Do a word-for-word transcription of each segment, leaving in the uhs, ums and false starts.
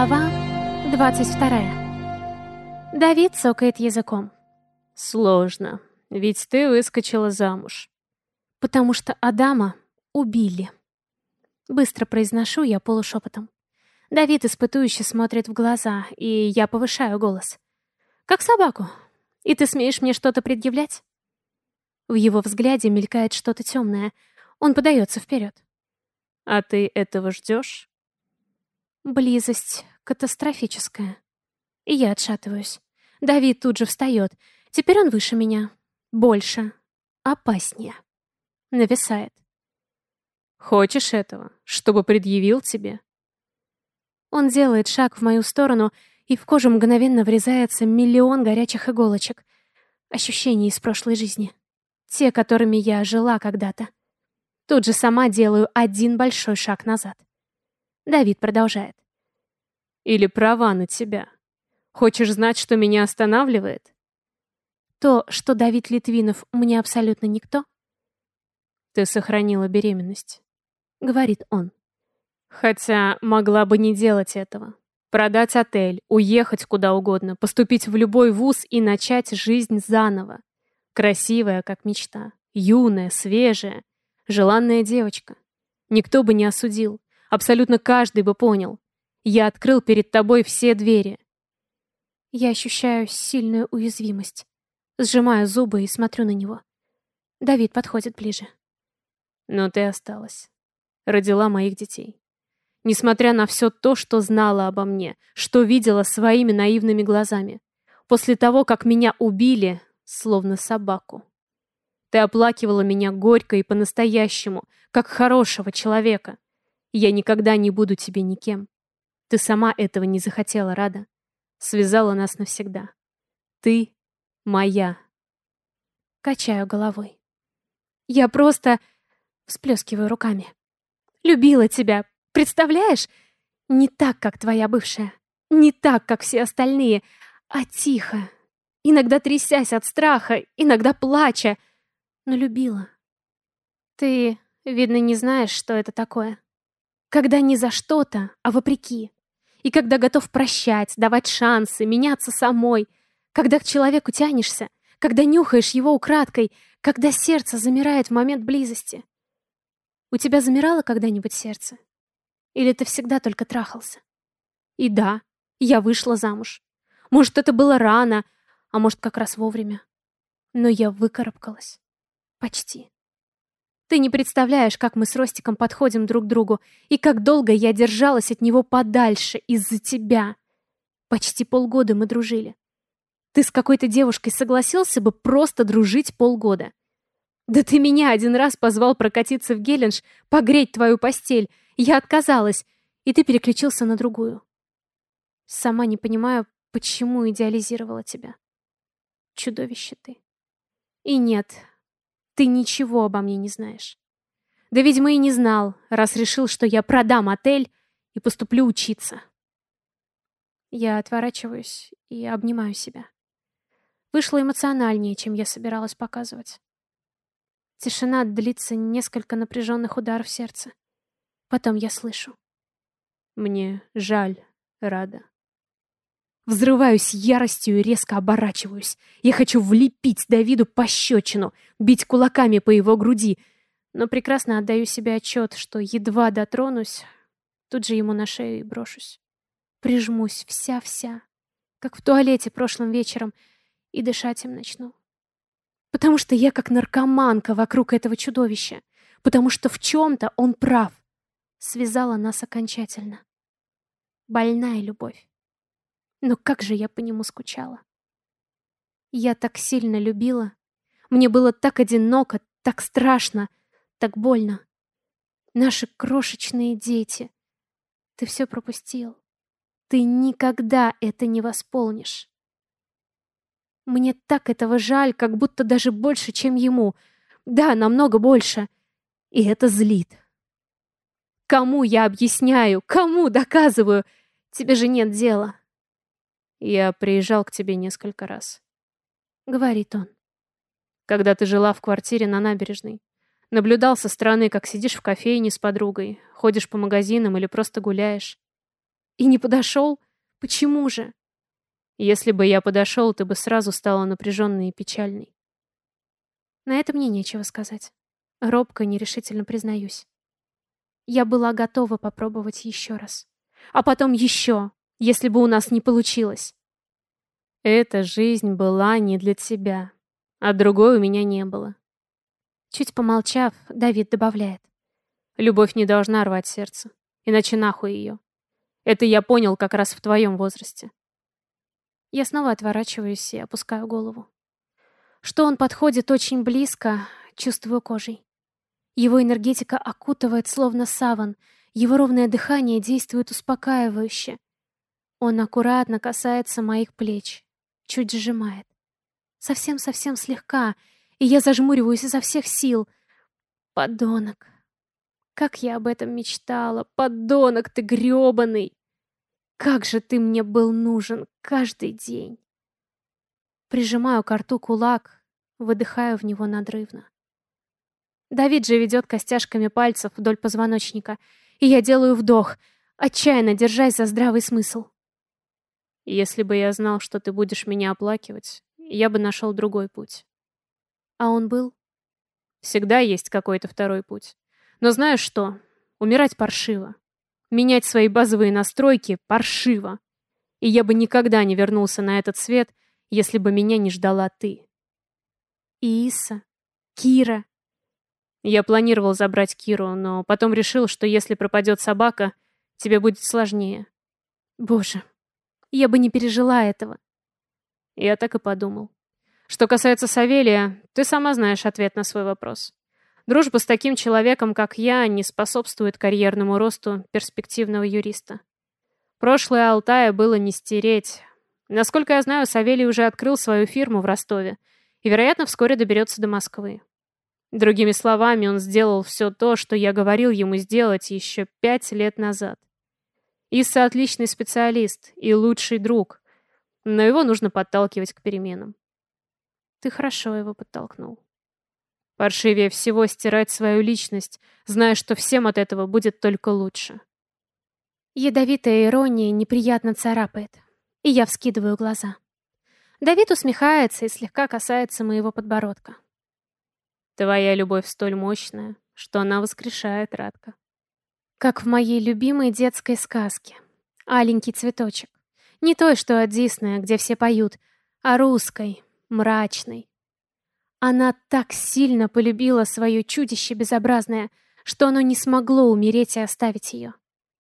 Глава двадцать вторая. Давид цокает языком. Сложно, ведь ты выскочила замуж. Потому что Адама убили. Быстро произношу я полушепотом. Давид испытующе смотрит в глаза, и я повышаю голос. Как собаку. И ты смеешь мне что-то предъявлять? В его взгляде мелькает что-то темное. Он подается вперед. А ты этого ждешь? Близость катастрофическая. И я отшатываюсь. Давид тут же встает. Теперь он выше меня. Больше. Опаснее. Нависает. Хочешь этого, чтобы предъявил тебе? Он делает шаг в мою сторону, и в кожу мгновенно врезается миллион горячих иголочек. Ощущения из прошлой жизни. Те, которыми я жила когда-то. Тут же сама делаю один большой шаг назад. Давид продолжает. Или права на тебя. Хочешь знать, что меня останавливает? То, что Давид Литвинов мне абсолютно никто? Ты сохранила беременность, говорит он. Хотя могла бы не делать этого. Продать отель, уехать куда угодно, поступить в любой вуз и начать жизнь заново. Красивая, как мечта. Юная, свежая, желанная девочка. Никто бы не осудил. Абсолютно каждый бы понял. Я открыл перед тобой все двери. Я ощущаю сильную уязвимость. Сжимаю зубы и смотрю на него. Давид подходит ближе. Но ты осталась. Родила моих детей. Несмотря на все то, что знала обо мне, что видела своими наивными глазами. После того, как меня убили, словно собаку. Ты оплакивала меня горько и по-настоящему, как хорошего человека. Я никогда не буду тебе никем. Ты сама этого не захотела, Рада. Связала нас навсегда. Ты моя. Качаю головой. Я просто... Всплескиваю руками. Любила тебя, представляешь? Не так, как твоя бывшая. Не так, как все остальные, а тихо. Иногда трясясь от страха, иногда плача. Но любила. Ты, видно, не знаешь, что это такое. Когда не за что-то, а вопреки. И когда готов прощать, давать шансы, меняться самой. Когда к человеку тянешься, когда нюхаешь его украдкой, когда сердце замирает в момент близости. У тебя замирало когда-нибудь сердце? Или ты всегда только трахался? И да, я вышла замуж. Может, это было рано, а может, как раз вовремя. Но я выкарабкалась. Почти. Ты не представляешь, как мы с Ростиком подходим друг к другу, и как долго я держалась от него подальше из-за тебя. Почти полгода мы дружили. Ты с какой-то девушкой согласился бы просто дружить полгода? Да ты меня один раз позвал прокатиться в Геленш, погреть твою постель. Я отказалась, и ты переключился на другую. Сама не понимаю, почему идеализировала тебя. Чудовище ты. И нет, ты ничего обо мне не знаешь. Да, видимо, и не знал, раз решил, что я продам отель и поступлю учиться. Я отворачиваюсь и обнимаю себя. Вышло эмоциональнее, чем я собиралась показывать. Тишина длится несколько напряженных ударов сердца. Потом я слышу. Мне жаль, Рада. Взрываюсь яростью и резко оборачиваюсь. Я хочу влепить Давиду пощечину, бить кулаками по его груди, но прекрасно отдаю себе отчет, что едва дотронусь, тут же ему на шею и брошусь. Прижмусь вся-вся, как в туалете прошлым вечером, и дышать им начну. Потому что я как наркоманка вокруг этого чудовища. Потому что в чем-то он прав. Связала нас окончательно. Больная любовь. Но как же я по нему скучала. Я так сильно любила. Мне было так одиноко, так страшно, так больно. Наши крошечные дети. Ты все пропустил. Ты никогда это не восполнишь. Мне так этого жаль, как будто даже больше, чем ему. Да, намного больше. И это злит. Кому я объясняю? Кому доказываю? Тебе же нет дела. Я приезжал к тебе несколько раз. Говорит он. Когда ты жила в квартире на набережной. Наблюдал со стороны, как сидишь в кофейне с подругой, ходишь по магазинам или просто гуляешь. И не подошел? Почему же? Если бы я подошел, ты бы сразу стала напряженной и печальной. На это мне нечего сказать. Робко, нерешительно признаюсь. Я была готова попробовать еще раз. А потом еще, если бы у нас не получилось. Эта жизнь была не для тебя, а другой у меня не было. Чуть помолчав, Давид добавляет. Любовь не должна рвать сердце, иначе нахуй ее. Это я понял как раз в твоем возрасте. Я снова отворачиваюсь и опускаю голову. Что он подходит очень близко, чувствую кожей. Его энергетика окутывает словно саван, его ровное дыхание действует успокаивающе. Он аккуратно касается моих плеч, чуть сжимает. Совсем-совсем слегка, и я зажмуриваюсь изо всех сил. Подонок. Как я об этом мечтала, подонок ты грёбаный! Как же ты мне был нужен каждый день! Прижимаю к рту кулак, выдыхаю в него надрывно. Давид же ведет костяшками пальцев вдоль позвоночника, и я делаю вдох, отчаянно держась за здравый смысл. Если бы я знал, что ты будешь меня оплакивать, я бы нашел другой путь. А он был? Всегда есть какой-то второй путь. Но знаешь что? Умирать паршиво. Менять свои базовые настройки паршиво. И я бы никогда не вернулся на этот свет, если бы меня не ждала ты. Ииса? Кира? Я планировал забрать Киру, но потом решил, что если пропадет собака, тебе будет сложнее. Боже, я бы не пережила этого. Я так и подумал. Что касается Савелия, ты сама знаешь ответ на свой вопрос. Дружба с таким человеком, как я, не способствует карьерному росту перспективного юриста. Прошлое Алтая было не стереть. Насколько я знаю, Савелий уже открыл свою фирму в Ростове и, вероятно, вскоре доберется до Москвы. Другими словами, он сделал все то, что я говорил ему сделать еще пять лет назад. Исса отличный специалист и лучший друг, но его нужно подталкивать к переменам. Ты хорошо его подтолкнул. Паршивее всего стирать свою личность, зная, что всем от этого будет только лучше. Ядовитая ирония неприятно царапает, и я вскидываю глаза. Давид усмехается и слегка касается моего подбородка. Твоя любовь столь мощная, что она воскрешает, Радка. Как в моей любимой детской сказке. Аленький цветочек. Не той, что от Диснея, где все поют, а русской, мрачной. Она так сильно полюбила свое чудище безобразное, что оно не смогло умереть и оставить ее.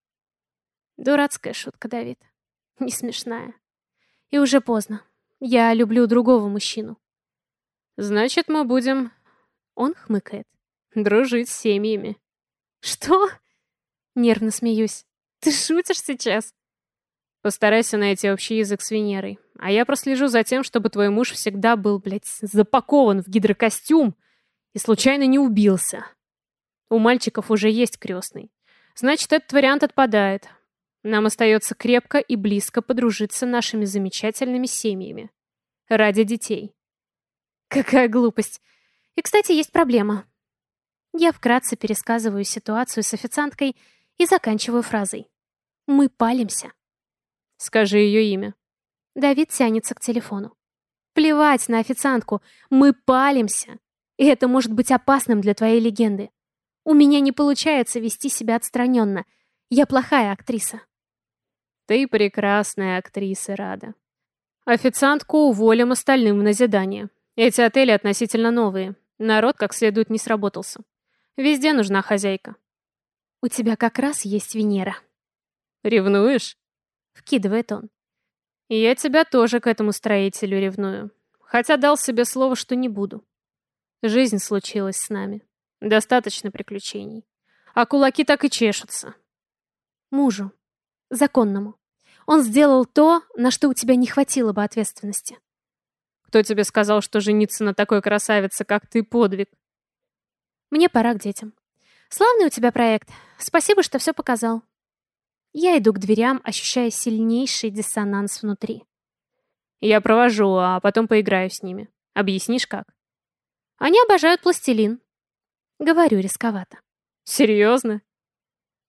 Дурацкая шутка, Давид. Не смешная. И уже поздно. Я люблю другого мужчину. Значит, мы будем... Он хмыкает. Дружить с семьями. Что? Нервно смеюсь. Ты шутишь сейчас? Постарайся найти общий язык с Венерой. А я прослежу за тем, чтобы твой муж всегда был, блядь, запакован в гидрокостюм и случайно не убился. У мальчиков уже есть крестный. Значит, этот вариант отпадает. Нам остается крепко и близко подружиться нашими замечательными семьями. Ради детей. Какая глупость. И, кстати, есть проблема. Я вкратце пересказываю ситуацию с официанткой и заканчиваю фразой. Мы палимся. Скажи ее имя. Давид тянется к телефону. Плевать на официантку. Мы палимся. И это может быть опасным для твоей легенды. У меня не получается вести себя отстраненно. Я плохая актриса. Ты прекрасная актриса, Рада. Официантку уволим, остальным в назидание. Эти отели относительно новые. Народ как следует не сработался. Везде нужна хозяйка. У тебя как раз есть Венера. Ревнуешь? Вкидывает он. И я тебя тоже к этому строителю ревную. Хотя дал себе слово, что не буду. Жизнь случилась с нами. Достаточно приключений. А кулаки так и чешутся. Мужу. Законному. Он сделал то, на что у тебя не хватило бы ответственности. Кто тебе сказал, что жениться на такой красавице, как ты, подвиг? Мне пора к детям. Славный у тебя проект. Спасибо, что все показал. Я иду к дверям, ощущая сильнейший диссонанс внутри. Я провожу, а потом поиграю с ними. Объяснишь, как? Они обожают пластилин. Говорю рисковато. Серьезно?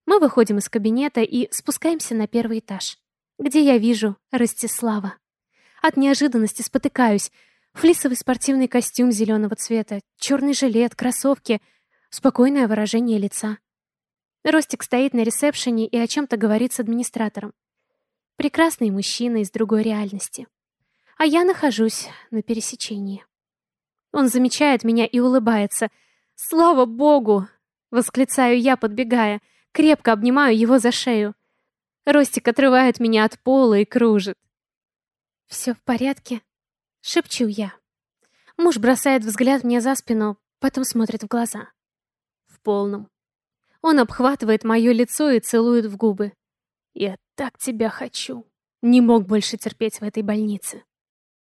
Мы выходим из кабинета и спускаемся на первый этаж, где я вижу Ростислава. От неожиданности спотыкаюсь. Флисовый спортивный костюм зеленого цвета, черный жилет, кроссовки, спокойное выражение лица. Ростик стоит на ресепшене и о чем-то говорит с администратором. Прекрасный мужчина из другой реальности. А я нахожусь на пересечении. Он замечает меня и улыбается. «Слава Богу!» — восклицаю я, подбегая. Крепко обнимаю его за шею. Ростик отрывает меня от пола и кружит. «Все в порядке?» — шепчу я. Муж бросает взгляд мне за спину, потом смотрит в глаза. В полном. Он обхватывает мое лицо и целует в губы. «Я так тебя хочу!» Не мог больше терпеть в этой больнице.